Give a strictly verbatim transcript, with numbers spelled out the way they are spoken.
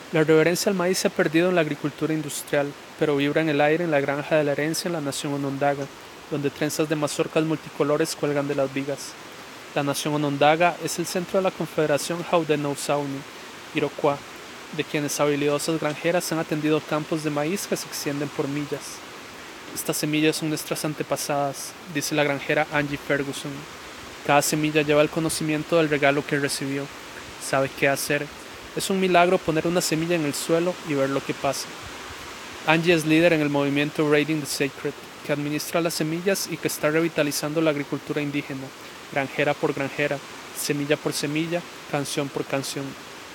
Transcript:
La reverencia al maíz se ha perdido en la agricultura industrial, pero vibra en el aire en la granja de la herencia en la nación Onondaga, donde trenzas de mazorcas multicolores cuelgan de las vigas. La nación Onondaga es el centro de la Confederación Haudenosaunee, Iroquois, de quienes habilidosas granjeras han atendido campos de maíz que se extienden por millas. Estas semillas son nuestras antepasadas, dice la granjera Angie Ferguson. Cada semilla lleva el conocimiento del regalo que recibió. Sabe qué hacer. Es un milagro poner una semilla en el suelo y ver lo que pasa. Angie es líder en el movimiento Raiding the Sacred, que administra las semillas y que está revitalizando la agricultura indígena, granjera por granjera, semilla por semilla, canción por canción.